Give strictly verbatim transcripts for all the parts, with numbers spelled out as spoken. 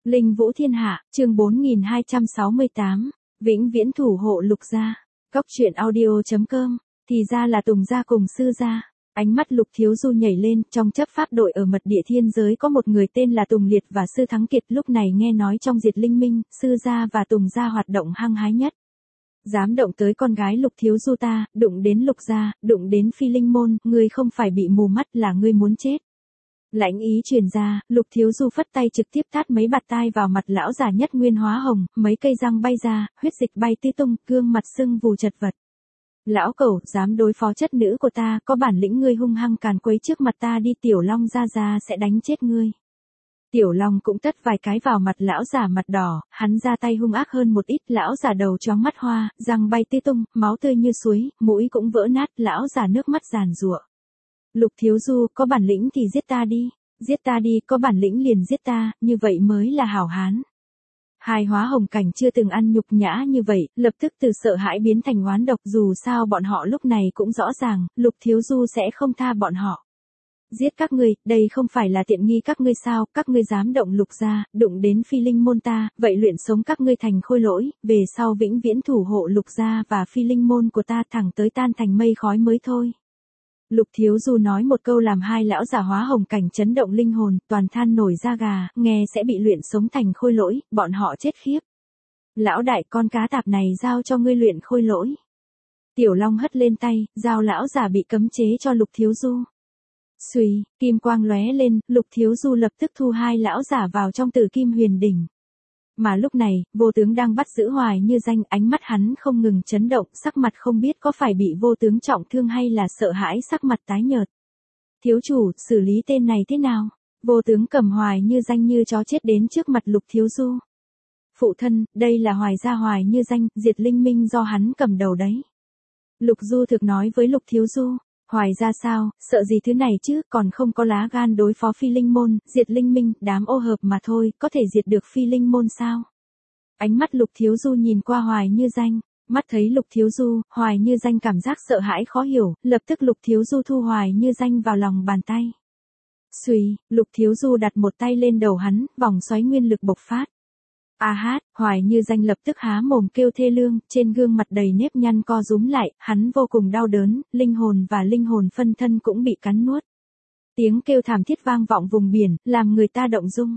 Linh Vũ Thiên Hạ, chương bốn nghìn hai trăm sáu mươi tám, vĩnh viễn thủ hộ Lục gia. Cóc truyện audio chấm com, thì ra là Tùng gia cùng Sư gia. Ánh mắt Lục Thiếu Du nhảy lên, trong chấp pháp đội ở mật địa thiên giới có một người tên là Tùng Liệt và Sư Thắng Kiệt, lúc này nghe nói trong Diệt Linh Minh, Sư gia và Tùng gia hoạt động hăng hái nhất. Dám động tới con gái Lục Thiếu Du ta, đụng đến Lục gia, đụng đến Phi Linh môn, ngươi không phải bị mù mắt là ngươi muốn chết. Lãnh ý truyền ra, Lục Thiếu Du phất tay trực tiếp tát mấy bạt tai vào mặt lão già Nhất Nguyên hóa hồng, mấy cây răng bay ra, huyết dịch bay tứ tung, gương mặt sưng vù chật vật. Lão cẩu, dám đối phó chất nữ của ta, có bản lĩnh ngươi hung hăng càn quấy trước mặt ta đi, Tiểu Long ra ra sẽ đánh chết ngươi. Tiểu Long cũng tất vài cái vào mặt lão già mặt đỏ, hắn ra tay hung ác hơn một ít, lão già đầu choáng mắt hoa, răng bay tứ tung, máu tươi như suối, mũi cũng vỡ nát, lão già nước mắt giàn giụa. Lục Thiếu Du, có bản lĩnh thì giết ta đi, giết ta đi, có bản lĩnh liền giết ta, như vậy mới là hảo hán. Hai hóa hồng cảnh chưa từng ăn nhục nhã như vậy, lập tức từ sợ hãi biến thành oán độc, dù sao bọn họ lúc này cũng rõ ràng, Lục Thiếu Du sẽ không tha bọn họ. Giết các ngươi, đây không phải là tiện nghi các ngươi sao, các ngươi dám động Lục gia, đụng đến Phi Linh môn ta, vậy luyện sống các ngươi thành khôi lỗi, về sau vĩnh viễn thủ hộ Lục gia và Phi Linh môn của ta thẳng tới tan thành mây khói mới thôi. Lục Thiếu Du nói một câu làm hai lão giả hóa hồng cảnh chấn động linh hồn, toàn than nổi da gà, nghe sẽ bị luyện sống thành khôi lỗi, bọn họ chết khiếp. Lão đại, con cá tạp này giao cho ngươi luyện khôi lỗi. Tiểu Long hất lên tay, giao lão giả bị cấm chế cho Lục Thiếu Du. Xuy, kim quang lóe lên, Lục Thiếu Du lập tức thu hai lão giả vào trong Tử Kim Huyền Đỉnh. Mà lúc này, Vô Tướng đang bắt giữ Hoài Như Danh, ánh mắt hắn không ngừng chấn động, sắc mặt không biết có phải bị Vô Tướng trọng thương hay là sợ hãi, sắc mặt tái nhợt. Thiếu chủ, xử lý tên này thế nào? Vô Tướng cầm Hoài Như Danh như chó chết đến trước mặt Lục Thiếu Du. Phụ thân, đây là Hoài gia Hoài Như Danh, Diệt Linh Minh do hắn cầm đầu đấy. Lục Du Thực nói với Lục Thiếu Du. Hoài ra sao, sợ gì thứ này chứ, còn không có lá gan đối phó Phi Linh môn, Diệt Linh Minh, đám ô hợp mà thôi, có thể diệt được Phi Linh môn sao? Ánh mắt Lục Thiếu Du nhìn qua Hoài Như Danh, mắt thấy Lục Thiếu Du, Hoài Như Danh cảm giác sợ hãi khó hiểu, lập tức Lục Thiếu Du thu Hoài Như Danh vào lòng bàn tay. Xuy, Lục Thiếu Du đặt một tay lên đầu hắn, vòng xoáy nguyên lực bộc phát. A hát, Hoài Như Danh lập tức há mồm kêu thê lương, trên gương mặt đầy nếp nhăn co rúm lại, hắn vô cùng đau đớn, linh hồn và linh hồn phân thân cũng bị cắn nuốt. Tiếng kêu thảm thiết vang vọng vùng biển, làm người ta động dung.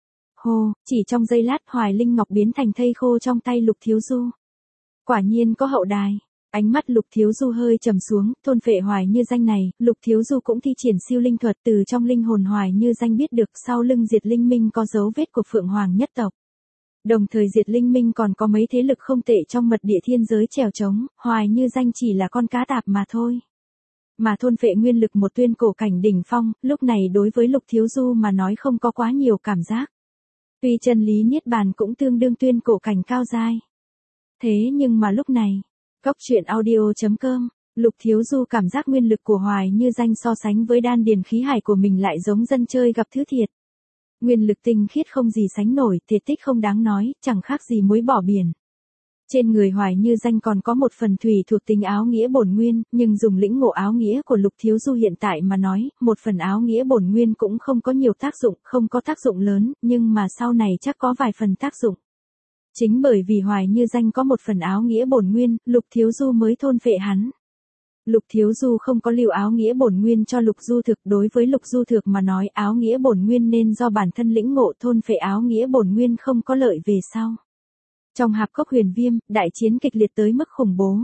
Hô, chỉ trong giây lát Hoài Linh Ngọc biến thành thây khô trong tay Lục Thiếu Du. Quả nhiên có hậu đài. Ánh mắt Lục Thiếu Du hơi trầm xuống, thôn phệ Hoài Như Danh này, Lục Thiếu Du cũng thi triển siêu linh thuật, từ trong linh hồn Hoài Như Danh biết được sau lưng Diệt Linh Minh có dấu vết của Phượng Hoàng nhất tộc. Đồng thời Diệt Linh Minh còn có mấy thế lực không tệ trong mật địa thiên giới trèo trống, Hoài Như Danh chỉ là con cá tạp mà thôi. Mà thôn phệ nguyên lực một tuyên cổ cảnh đỉnh phong, lúc này đối với Lục Thiếu Du mà nói không có quá nhiều cảm giác. Tuy chân lý niết bàn cũng tương đương tuyên cổ cảnh cao giai. Thế nhưng mà lúc này, cóc truyện audio chấm com, Lục Thiếu Du cảm giác nguyên lực của Hoài Như Danh so sánh với đan điền khí hải của mình lại giống dân chơi gặp thứ thiệt. Nguyên lực tinh khiết không gì sánh nổi, thể tích không đáng nói, chẳng khác gì muối bỏ biển. Trên người Hoài Như Danh còn có một phần thủy thuộc tính áo nghĩa bổn nguyên, nhưng dùng lĩnh ngộ áo nghĩa của Lục Thiếu Du hiện tại mà nói, một phần áo nghĩa bổn nguyên cũng không có nhiều tác dụng, không có tác dụng lớn, nhưng mà sau này chắc có vài phần tác dụng. Chính bởi vì Hoài Như Danh có một phần áo nghĩa bổn nguyên, Lục Thiếu Du mới thôn phệ hắn. Lục Thiếu Du không có lưu áo nghĩa bổn nguyên cho Lục Du Thực, đối với Lục Du Thực mà nói áo nghĩa bổn nguyên nên do bản thân lĩnh ngộ, thôn phệ áo nghĩa bổn nguyên không có lợi về sau. Trong Hạp Cốc Huyền Viêm, đại chiến kịch liệt tới mức khủng bố.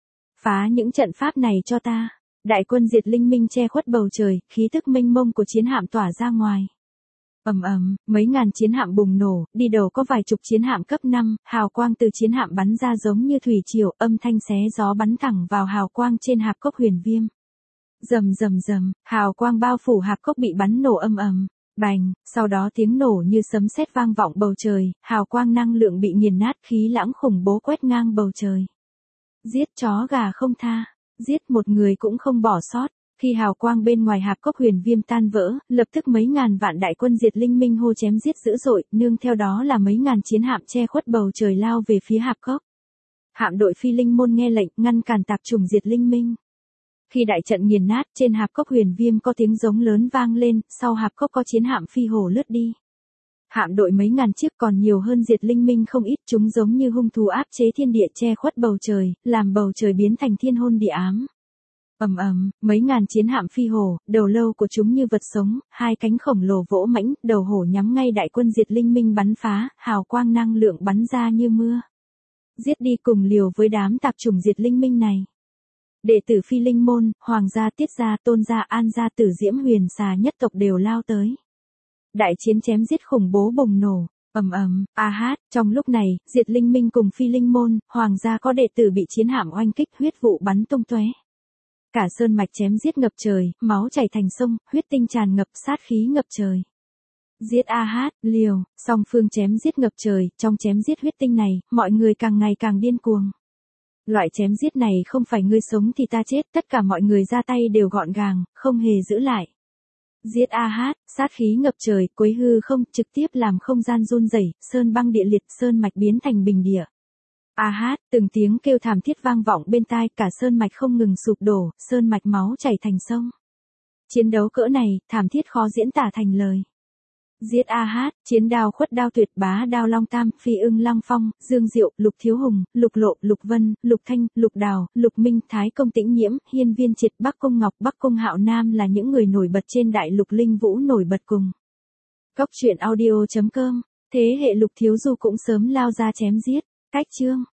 Phá những trận pháp này cho ta. Đại quân Diệt Linh Minh che khuất bầu trời, khí tức mênh mông của chiến hạm tỏa ra ngoài. Ầm ầm, mấy ngàn chiến hạm bùng nổ, đi đầu có vài chục chiến hạm cấp năm, hào quang từ chiến hạm bắn ra giống như thủy triều, âm thanh xé gió bắn thẳng vào hào quang trên Hạp Cốc Huyền Viêm. Rầm rầm rầm, hào quang bao phủ hạp cốc bị bắn nổ âm ầm, bành, sau đó tiếng nổ như sấm sét vang vọng bầu trời, hào quang năng lượng bị nghiền nát, khí lãng khủng bố quét ngang bầu trời. Giết chó gà không tha, giết một người cũng không bỏ sót. Khi hào quang bên ngoài hạp cốc huyền viêm tan vỡ, lập tức mấy ngàn vạn đại quân Diệt Linh Minh hô chém giết dữ dội, nương theo đó là mấy ngàn chiến hạm che khuất bầu trời lao về phía hạp cốc. Hạm đội Phi Linh môn nghe lệnh, ngăn cản tạp chủng Diệt Linh Minh. Khi đại trận nghiền nát, trên hạp cốc huyền viêm có tiếng giống lớn vang lên, sau hạp cốc có chiến hạm phi hổ lướt đi. Hạm đội mấy ngàn chiếc còn nhiều hơn Diệt Linh Minh không ít, chúng giống như hung thú áp chế thiên địa che khuất bầu trời, làm bầu trời biến thành thiên hôn địa ám. Ầm ầm, mấy ngàn chiến hạm phi hổ, đầu lâu của chúng như vật sống, hai cánh khổng lồ vỗ mãnh, đầu hổ nhắm ngay đại quân Diệt Linh Minh bắn phá, hào quang năng lượng bắn ra như mưa. Giết đi, cùng liều với đám tạp chủng Diệt Linh Minh này. Đệ tử Phi Linh môn, Hoàng gia, Tiết gia, Tôn gia, An gia, Tử Diễm, Huyền xà nhất tộc đều lao tới. Đại chiến chém giết khủng bố bùng nổ. Ầm ầm, a hát, trong lúc này, Diệt Linh Minh cùng Phi Linh môn, Hoàng gia có đệ tử bị chiến hạm oanh kích, huyết vụ bắn tung tóe. Cả sơn mạch chém giết ngập trời, máu chảy thành sông, huyết tinh tràn ngập, sát khí ngập trời. Giết a hát, liều, song phương chém giết ngập trời, trong chém giết huyết tinh này, mọi người càng ngày càng điên cuồng. Loại chém giết này không phải ngươi sống thì ta chết, tất cả mọi người ra tay đều gọn gàng, không hề giữ lại. Giết a hát, sát khí ngập trời, quấy hư không, trực tiếp làm không gian run rẩy, sơn băng địa liệt, sơn mạch biến thành bình địa. A hát, từng tiếng kêu thảm thiết vang vọng bên tai, cả sơn mạch không ngừng sụp đổ, sơn mạch máu chảy thành sông. Chiến đấu cỡ này, thảm thiết khó diễn tả thành lời. Giết a hát, chiến đao khuất đao tuyệt, bá đao long tam, phi ưng lăng phong, dương diệu, lục thiếu hùng, lục lộ, lục vân, lục thanh, lục đào, lục minh, thái công tĩnh nhiễm, hiên viên triệt, bắc cung ngọc, bắc cung hạo nam là những người nổi bật trên đại lục linh vũ nổi bật cùng. Góc truyện audio chấm com, thế hệ lục thiếu du cũng sớm lao ra chém giết. Cách chương